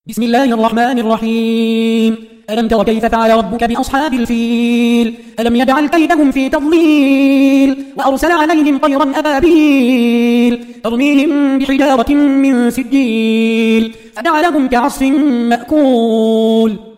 بسم الله الرحمن الرحيم. ألم تر كيف فعل ربك بأصحاب الفيل؟ ألم يجعل كيدهم في تضليل وأرسل عليهم طيرا أبابيل ترميهم بحجارة من سجيل فجعلهم كعصف مأكول.